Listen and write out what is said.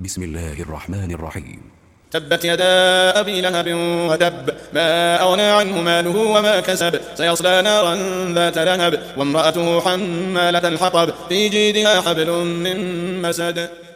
بسم الله الرحمن الرحيم. تبت يدا أبي لهب وتب، ما أغنى عنه ماله وما كسب، سيصلى نارا ذات لهب وامرأته حمالة الحطب في جيدها حبل من مسد.